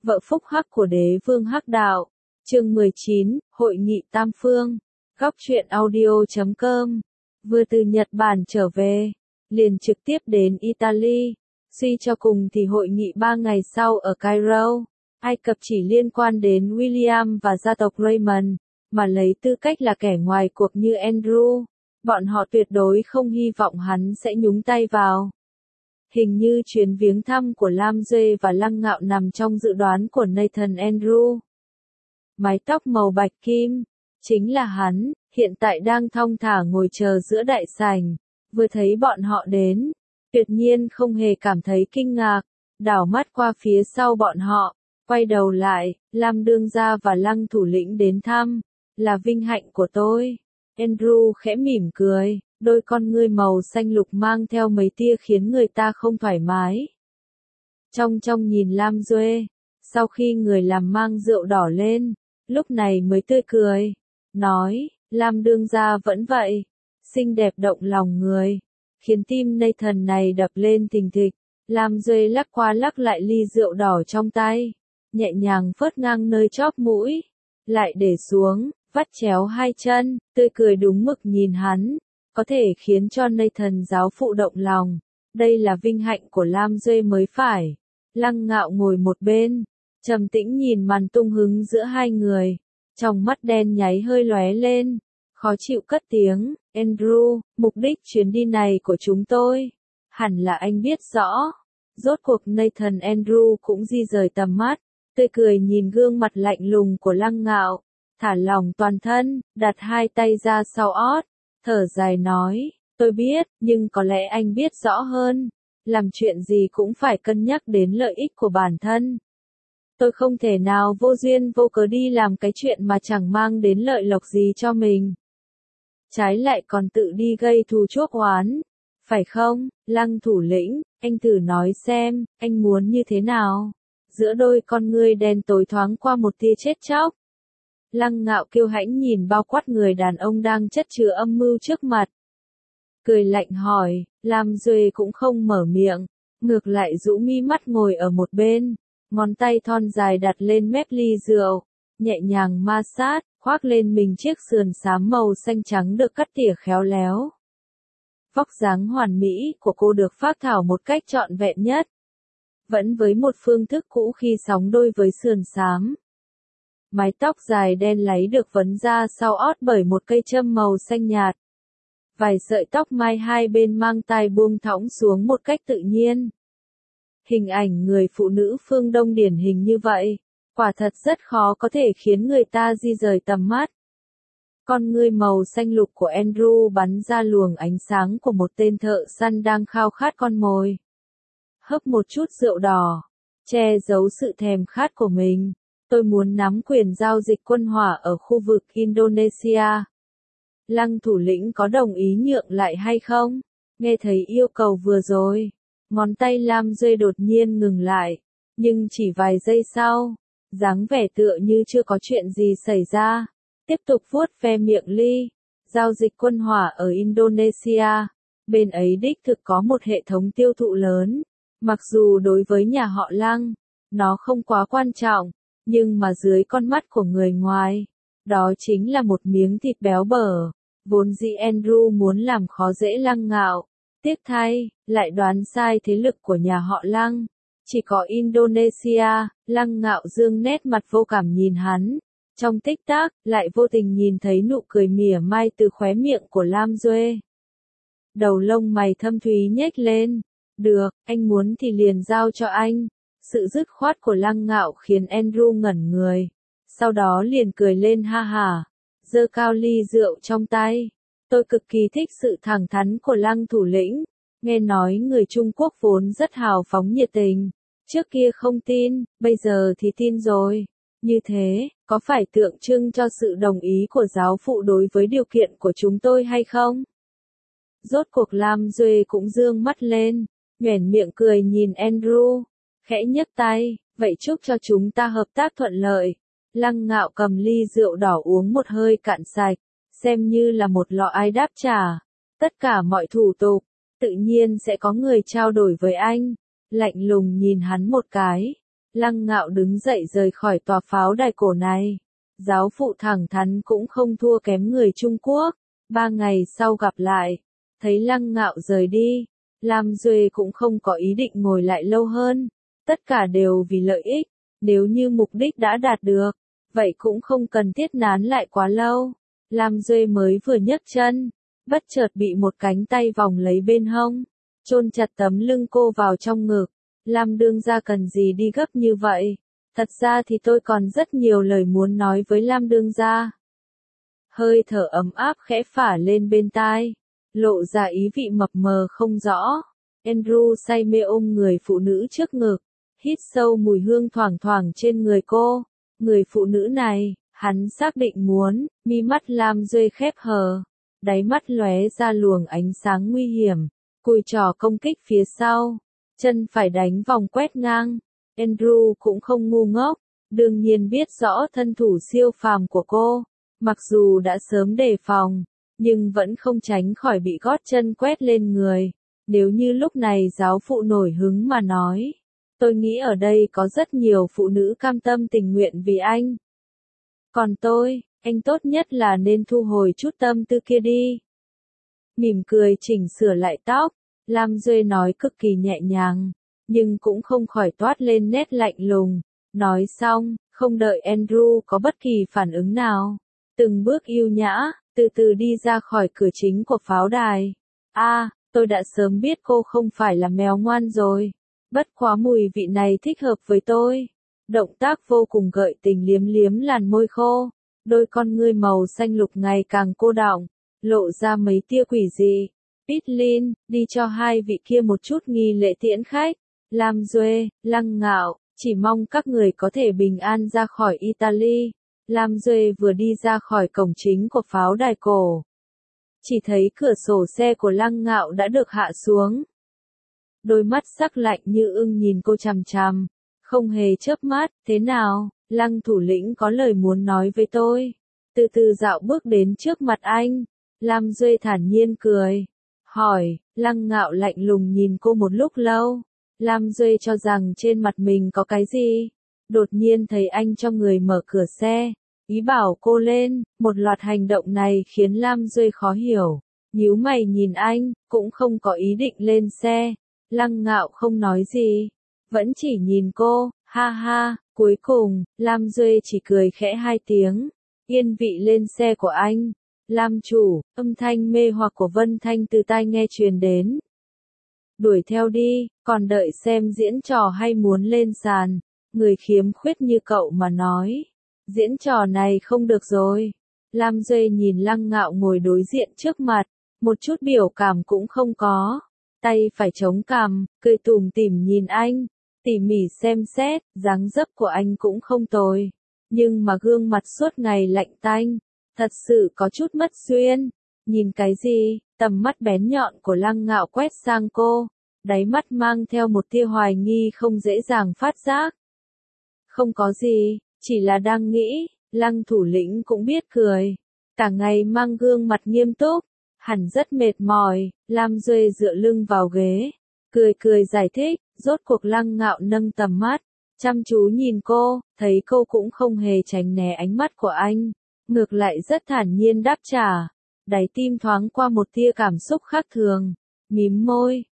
vợ phúc hắc của đế vương hắc đạo. Chương 19, Hội nghị Tam Phương. Góc truyện audio.com. Vừa từ Nhật Bản trở về, liền trực tiếp đến Italy. Suy cho cùng thì hội nghị 3 ngày sau ở Cairo, Ai Cập chỉ liên quan đến William và gia tộc Raymond, mà lấy tư cách là kẻ ngoài cuộc như Andrew, bọn họ tuyệt đối không hy vọng hắn sẽ nhúng tay vào. Hình như chuyến viếng thăm của Lam Duệ và Lăng Ngạo nằm trong dự đoán của Nathan Andrew. Mái tóc màu bạch kim, chính là hắn, hiện tại đang thong thả ngồi chờ giữa đại sảnh, vừa thấy bọn họ đến, tuyệt nhiên không hề cảm thấy kinh ngạc, đảo mắt qua phía sau bọn họ, quay đầu lại, Lam đương gia và Lăng thủ lĩnh đến thăm, là vinh hạnh của tôi. Andrew khẽ mỉm cười, đôi con ngươi màu xanh lục mang theo mấy tia khiến người ta không thoải mái. Trong nhìn Lam Duệ, sau khi người làm mang rượu đỏ lên, lúc này mới tươi cười, nói, Lam đương gia vẫn vậy, xinh đẹp động lòng người, khiến tim Nathan này đập lên thình thịch. Lam Duệ lắc qua lắc lại ly rượu đỏ trong tay, nhẹ nhàng phớt ngang nơi chóp mũi, lại để xuống, vắt chéo hai chân, tươi cười đúng mực nhìn hắn, có thể khiến cho Nathan giáo phụ động lòng. Đây là vinh hạnh của Lam Duệ mới phải. Lăng Ngạo ngồi một bên, trầm tĩnh nhìn màn tung hứng giữa hai người, trong mắt đen nháy hơi lóe lên, khó chịu cất tiếng, Andrew, mục đích chuyến đi này của chúng tôi, hẳn là anh biết rõ. Rốt cuộc Nathan Andrew cũng di rời tầm mắt, tươi cười nhìn gương mặt lạnh lùng của Lăng Ngạo, thả lỏng toàn thân, đặt hai tay ra sau ót, thở dài nói, tôi biết, nhưng có lẽ anh biết rõ hơn, làm chuyện gì cũng phải cân nhắc đến lợi ích của bản thân. Tôi không thể nào vô duyên vô cớ đi làm cái chuyện mà chẳng mang đến lợi lộc gì cho mình. Trái lại còn tự đi gây thù chuốc oán. Phải không, Lăng thủ lĩnh, anh thử nói xem, anh muốn như thế nào? Giữa đôi con ngươi đen tối thoáng qua một tia chết chóc. Lăng Ngạo kiêu hãnh nhìn bao quát người đàn ông đang chất chứa âm mưu trước mặt. Cười lạnh hỏi, Lam Duệ cũng không mở miệng, ngược lại rũ mi mắt ngồi ở một bên, ngón tay thon dài đặt lên mép ly rượu, nhẹ nhàng ma sát, khoác lên mình chiếc sườn xám màu xanh trắng được cắt tỉa khéo léo. Vóc dáng hoàn mỹ của cô được phác thảo một cách trọn vẹn nhất. Vẫn với một phương thức cũ khi sóng đôi với sườn xám. Mái tóc dài đen láy được vấn ra sau ót bởi một cây châm màu xanh nhạt. Vài sợi tóc mai hai bên mang tai buông thõng xuống một cách tự nhiên. Hình ảnh người phụ nữ phương Đông điển hình như vậy, quả thật rất khó có thể khiến người ta di rời tầm mắt. Con ngươi màu xanh lục của Andrew bắn ra luồng ánh sáng của một tên thợ săn đang khao khát con mồi. Hớp một chút rượu đỏ, che giấu sự thèm khát của mình. Tôi muốn nắm quyền giao dịch quân hỏa ở khu vực Indonesia. Lăng thủ lĩnh có đồng ý nhượng lại hay không? Nghe thấy yêu cầu vừa rồi, ngón tay Lam Duệ đột nhiên ngừng lại, nhưng chỉ vài giây sau, dáng vẻ tựa như chưa có chuyện gì xảy ra, tiếp tục vuốt ve miệng ly. Giao dịch quân hỏa ở Indonesia, bên ấy đích thực có một hệ thống tiêu thụ lớn, mặc dù đối với nhà họ Lăng, nó không quá quan trọng, nhưng mà dưới con mắt của người ngoài, đó chính là một miếng thịt béo bở. Vốn dĩ Andrew muốn làm khó dễ Lăng Ngạo, tiếc thay, lại đoán sai thế lực của nhà họ Lăng. Chỉ có Indonesia. Lăng Ngạo dương nét mặt vô cảm nhìn hắn, trong tích tắc, lại vô tình nhìn thấy nụ cười mỉa mai từ khóe miệng của Lam Duệ. Đầu lông mày thâm thúy nhếch lên, được, anh muốn thì liền giao cho anh. Sự dứt khoát của Lăng Ngạo khiến Andrew ngẩn người, sau đó liền cười lên ha hả, giơ cao ly rượu trong tay. Tôi cực kỳ thích sự thẳng thắn của Lăng thủ lĩnh, nghe nói người Trung Quốc vốn rất hào phóng nhiệt tình, trước kia không tin, bây giờ thì tin rồi. Như thế, có phải tượng trưng cho sự đồng ý của giáo phụ đối với điều kiện của chúng tôi hay không? Rốt cuộc Lam Duệ cũng dương mắt lên, nhoẻn miệng cười nhìn Andrew, khẽ nhấc tay, vậy chúc cho chúng ta hợp tác thuận lợi. Lăng Ngạo cầm ly rượu đỏ uống một hơi cạn sạch, xem như là một lọ ái đáp trả. Tất cả mọi thủ tục, tự nhiên sẽ có người trao đổi với anh. Lạnh lùng nhìn hắn một cái, Lăng Ngạo đứng dậy rời khỏi tòa pháo đài cổ này. Giáo phụ thẳng thắn cũng không thua kém người Trung Quốc. 3 ngày sau gặp lại, thấy Lăng Ngạo rời đi, Lam Duệ cũng không có ý định ngồi lại lâu hơn. Tất cả đều vì lợi ích, nếu như mục đích đã đạt được, vậy cũng không cần thiết nán lại quá lâu. Lam Duệ mới vừa nhấc chân, bất chợt bị một cánh tay vòng lấy bên hông, chôn chặt tấm lưng cô vào trong ngực. Lam đương gia cần gì đi gấp như vậy? Thật ra thì tôi còn rất nhiều lời muốn nói với Lam đương gia. Hơi thở ấm áp khẽ phả lên bên tai, lộ ra ý vị mập mờ không rõ. Andrew say mê ôm người phụ nữ trước ngực, hít sâu mùi hương thoảng thoảng trên người cô. Người phụ nữ này, hắn xác định muốn. Mi mắt Lam Duệ khép hờ, đáy mắt lóe ra luồng ánh sáng nguy hiểm, cùi trỏ công kích phía sau, chân phải đánh vòng quét ngang. Andrew cũng không ngu ngốc, đương nhiên biết rõ thân thủ siêu phàm của cô, mặc dù đã sớm đề phòng, nhưng vẫn không tránh khỏi bị gót chân quét lên người. Nếu như lúc này giáo phụ nổi hứng mà nói, tôi nghĩ ở đây có rất nhiều phụ nữ cam tâm tình nguyện vì anh. Còn tôi, anh tốt nhất là nên thu hồi chút tâm tư kia đi. Mỉm cười chỉnh sửa lại tóc, Lam Duệ nói cực kỳ nhẹ nhàng, nhưng cũng không khỏi toát lên nét lạnh lùng. Nói xong, không đợi Andrew có bất kỳ phản ứng nào, từng bước yêu nhã, từ từ đi ra khỏi cửa chính của pháo đài. Tôi đã sớm biết cô không phải là mèo ngoan rồi. Bất quá mùi vị này thích hợp với tôi. Động tác vô cùng gợi tình liếm liếm làn môi khô, đôi con ngươi màu xanh lục ngày càng cô đọng, lộ ra mấy tia quỷ dị. Pitlin, đi cho hai vị kia một chút nghi lễ tiễn khách. Lam Duệ, Lăng Ngạo, chỉ mong các người có thể bình an ra khỏi Italy. Lam Duệ vừa đi ra khỏi cổng chính của pháo đài cổ, chỉ thấy cửa sổ xe của Lăng Ngạo đã được hạ xuống. Đôi mắt sắc lạnh như ưng nhìn cô chằm chằm, không hề chớp mắt. Thế nào, Lăng thủ lĩnh có lời muốn nói với tôi? Từ từ dạo bước đến trước mặt anh. Lam Duệ thản nhiên cười, hỏi. Lăng Ngạo lạnh lùng nhìn cô một lúc lâu. Lam Duệ cho rằng trên mặt mình có cái gì, đột nhiên thấy anh cho người mở cửa xe, ý bảo cô lên. Một loạt hành động này khiến Lam Duệ khó hiểu, nhíu mày nhìn anh, cũng không có ý định lên xe. Lăng Ngạo không nói gì, vẫn chỉ nhìn cô. Ha ha. Cuối cùng, Lam Duệ chỉ cười khẽ 2 tiếng, yên vị lên xe của anh. Lam chủ, âm thanh mê hoặc của Vân Thanh từ tai nghe truyền đến. Đuổi theo đi, còn đợi xem diễn trò hay muốn lên sàn? Người khiếm khuyết như cậu mà nói, diễn trò này không được rồi. Lam Duệ nhìn Lăng Ngạo ngồi đối diện trước mặt, một chút biểu cảm cũng không có, tay phải chống cằm, cười tủm tỉm nhìn anh, tỉ mỉ xem xét. Dáng dấp của anh cũng không tồi, nhưng mà gương mặt suốt ngày lạnh tanh, thật sự có chút mất duyên. Nhìn cái gì? Tầm mắt bén nhọn của Lăng Ngạo quét sang cô, đáy mắt mang theo một tia hoài nghi không dễ dàng phát giác. Không có gì, chỉ là đang nghĩ. Lăng thủ lĩnh cũng biết cười, cả ngày mang gương mặt nghiêm túc, hẳn rất mệt mỏi. Lam Duệ dựa lưng vào ghế, cười cười giải thích. Rốt cuộc Lăng Ngạo nâng tầm mắt, chăm chú nhìn cô, thấy cô cũng không hề tránh né ánh mắt của anh, ngược lại rất thản nhiên đáp trả. Đáy tim thoáng qua một tia cảm xúc khác thường, mím môi.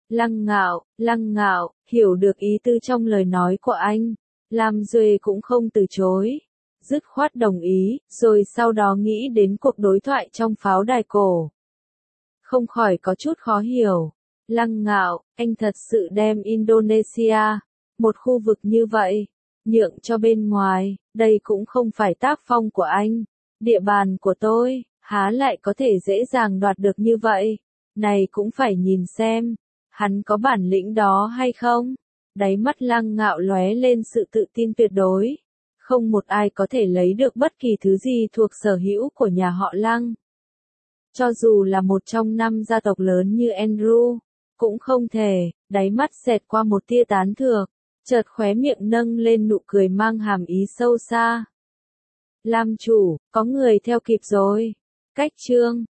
Lăng Ngạo, hiểu được ý tư trong lời nói của anh. Lam Duệ cũng không từ chối, dứt khoát đồng ý, rồi sau đó nghĩ đến cuộc đối thoại trong pháo đài cổ, không khỏi có chút khó hiểu. Lăng Ngạo, anh thật sự đem Indonesia, một khu vực như vậy, nhượng cho bên ngoài? Đây cũng không phải tác phong của anh. Địa bàn của tôi, há lại có thể dễ dàng đoạt được như vậy? Này cũng phải nhìn xem, hắn có bản lĩnh đó hay không? Đáy mắt Lăng Ngạo lóe lên sự tự tin tuyệt đối. Không một ai có thể lấy được bất kỳ thứ gì thuộc sở hữu của nhà họ Lăng. Cho dù là một trong 5 gia tộc lớn như Andrew, cũng không thể. Đáy mắt xẹt qua một tia tán thưởng, chợt khóe miệng nâng lên nụ cười mang hàm ý sâu xa. Lam chủ, có người theo kịp rồi. Cách chương